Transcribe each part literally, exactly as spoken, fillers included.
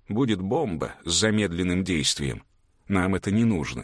будет бомба с замедленным действием. Нам это не нужно.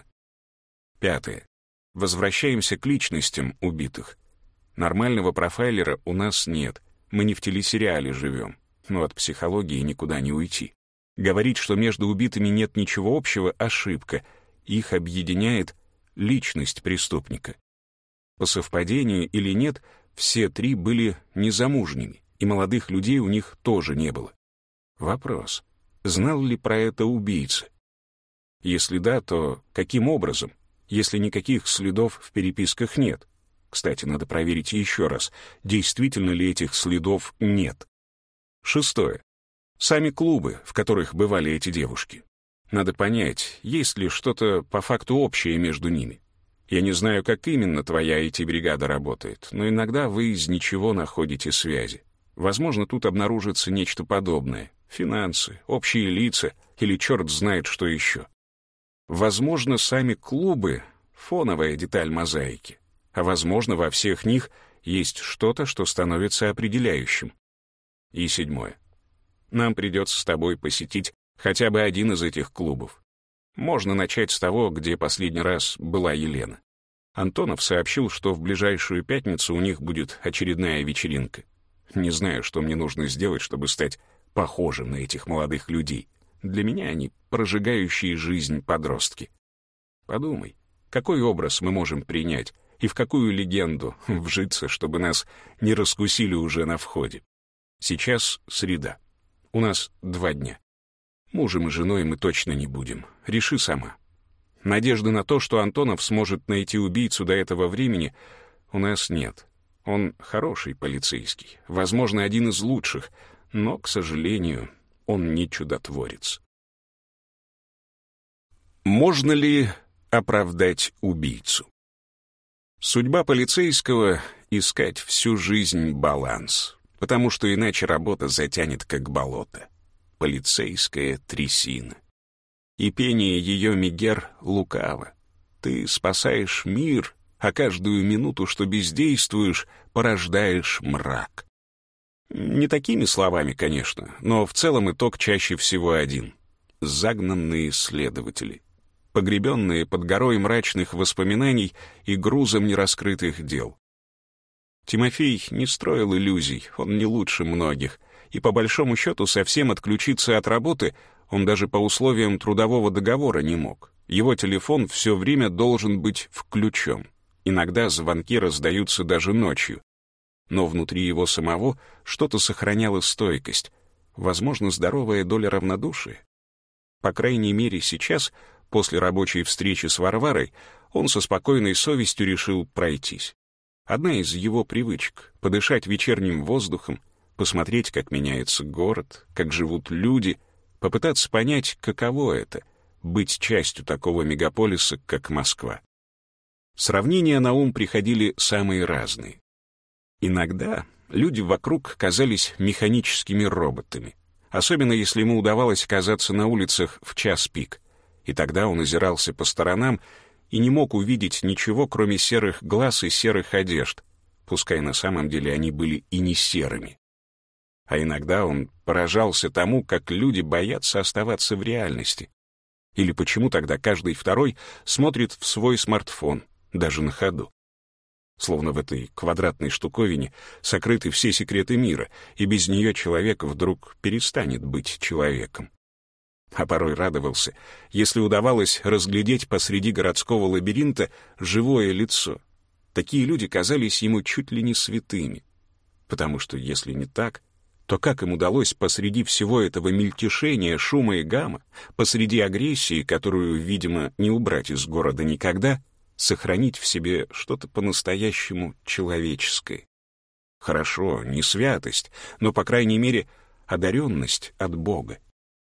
Пятое. Возвращаемся к личностям убитых. Нормального профайлера у нас нет. Мы не в телесериале живем. Но от психологии никуда не уйти. Говорить, что между убитыми нет ничего общего, ошибка. Их объединяет личность преступника. По совпадению или нет, все три были незамужними, и молодых людей у них тоже не было. Вопрос: знал ли про это убийца? Если да, то каким образом, если никаких следов в переписках нет? Кстати, надо проверить еще раз, действительно ли этих следов нет. Шестое. Сами клубы, в которых бывали эти девушки. Надо понять, есть ли что-то по факту общее между ними. Я не знаю, как именно твоя ай ти-бригада работает, но иногда вы из ничего находите связи. Возможно, тут обнаружится нечто подобное. Финансы, общие лица или черт знает что еще. Возможно, сами клубы — фоновая деталь мозаики. А возможно, во всех них есть что-то, что становится определяющим. И седьмое. Нам придется с тобой посетить хотя бы один из этих клубов. Можно начать с того, где последний раз была Елена. Антонов сообщил, что в ближайшую пятницу у них будет очередная вечеринка. Не знаю, что мне нужно сделать, чтобы стать похожим на этих молодых людей. Для меня они прожигающие жизнь подростки. Подумай, какой образ мы можем принять и в какую легенду вжиться, чтобы нас не раскусили уже на входе. Сейчас среда. У нас два дня. Мужем и женой мы точно не будем. Реши сама. Надежды на то, что Антонов сможет найти убийцу до этого времени, у нас нет. Он хороший полицейский, возможно, один из лучших, но, к сожалению, он не чудотворец. Можно ли оправдать убийцу? Судьба полицейского — искать всю жизнь баланс, потому что иначе работа затянет как болото. Полицейская трясина. И пение ее мегер лукаво. Ты спасаешь мир, а каждую минуту, что бездействуешь, порождаешь мрак. Не такими словами, конечно, но в целом итог чаще всего один. Загнанные следователи, погребенные под горой мрачных воспоминаний и грузом нераскрытых дел. Тимофей не строил иллюзий, он не лучше многих, и по большому счету совсем отключиться от работы он даже по условиям трудового договора не мог. Его телефон все время должен быть включен. Иногда звонки раздаются даже ночью. Но внутри его самого что-то сохраняло стойкость, возможно, здоровая доля равнодушия. По крайней мере, сейчас, после рабочей встречи с Варварой, он со спокойной совестью решил пройтись. Одна из его привычек — подышать вечерним воздухом, посмотреть, как меняется город, как живут люди, попытаться понять, каково это — быть частью такого мегаполиса, как Москва. Сравнения на ум приходили самые разные. Иногда люди вокруг казались механическими роботами, особенно если ему удавалось оказаться на улицах в час пик, и тогда он озирался по сторонам и не мог увидеть ничего, кроме серых глаз и серых одежд, пускай на самом деле они были и не серыми. А иногда он поражался тому, как люди боятся оставаться в реальности. Или почему тогда каждый второй смотрит в свой смартфон, даже на ходу. Словно в этой квадратной штуковине сокрыты все секреты мира, и без нее человек вдруг перестанет быть человеком. А порой радовался, если удавалось разглядеть посреди городского лабиринта живое лицо. Такие люди казались ему чуть ли не святыми. Потому что если не так, то как им удалось посреди всего этого мельтешения, шума и гамма, посреди агрессии, которую, видимо, не убрать из города никогда, сохранить в себе что-то по-настоящему человеческое? Хорошо, не святость, но, по крайней мере, одаренность от Бога.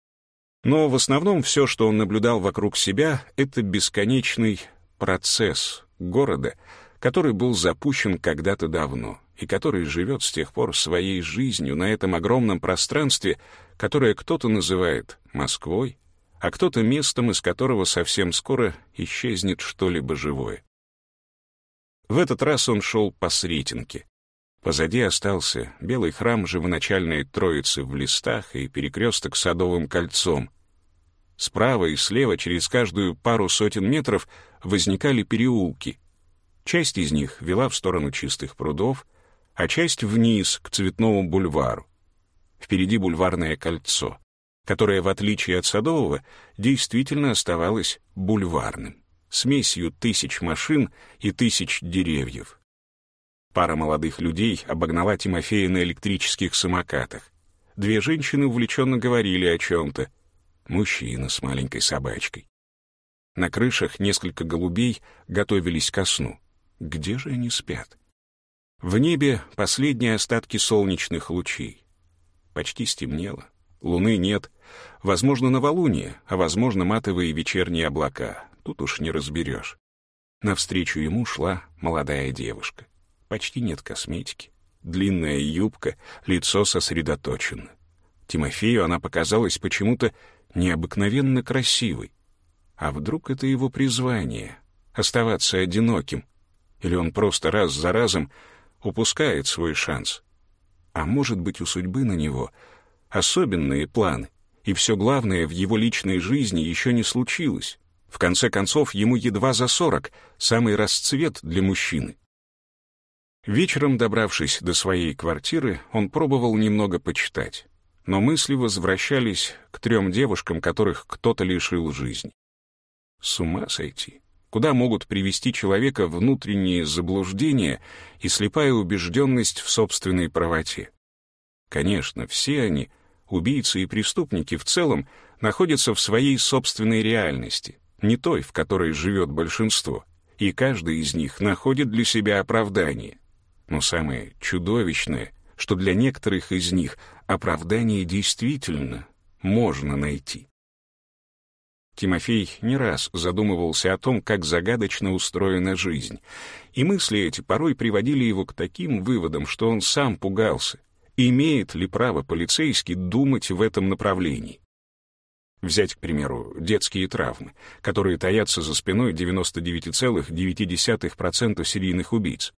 Но в основном все, что он наблюдал вокруг себя, это бесконечный процесс города, который был запущен когда-то давно и который живет с тех пор своей жизнью на этом огромном пространстве, которое кто-то называет Москвой, а кто-то местом, из которого совсем скоро исчезнет что-либо живое. В этот раз он шел по Сретенке. Позади остался белый храм живоначальной Троицы в листах и перекресток с Садовым кольцом. Справа и слева через каждую пару сотен метров возникали переулки. Часть из них вела в сторону Чистых прудов, а часть вниз, к Цветному бульвару. Впереди Бульварное кольцо, которое, в отличие от Садового, действительно оставалось бульварным, смесью тысяч машин и тысяч деревьев. Пара молодых людей обогнала Тимофея на электрических самокатах. Две женщины увлеченно говорили о чем-то. Мужчина с маленькой собачкой. На крышах несколько голубей готовились ко сну. Где же они спят? В небе последние остатки солнечных лучей. Почти стемнело. Луны нет. Возможно, новолуние, а возможно, матовые вечерние облака. Тут уж не разберешь. Навстречу ему шла молодая девушка. Почти нет косметики. Длинная юбка, лицо сосредоточено. Тимофею она показалась почему-то необыкновенно красивой. А вдруг это его призвание — оставаться одиноким? Или он просто раз за разом упускает свой шанс? А может быть, у судьбы на него особенные планы, и все главное в его личной жизни еще не случилось. В конце концов, ему едва за сорок, самый расцвет для мужчины. Вечером, добравшись до своей квартиры, он пробовал немного почитать, но мысли возвращались к трем девушкам, которых кто-то лишил жизни. С ума сойти. Куда могут привести человека внутренние заблуждения и слепая убежденность в собственной правоте? Конечно, все они, убийцы и преступники в целом, находятся в своей собственной реальности, не той, в которой живет большинство, и каждый из них находит для себя оправдание. Но самое чудовищное, что для некоторых из них оправдание действительно можно найти. Тимофей не раз задумывался о том, как загадочно устроена жизнь, и мысли эти порой приводили его к таким выводам, что он сам пугался, имеет ли право полицейский думать в этом направлении. Взять, к примеру, детские травмы, которые таятся за спиной девяносто девять целых девять десятых процента серийных убийц.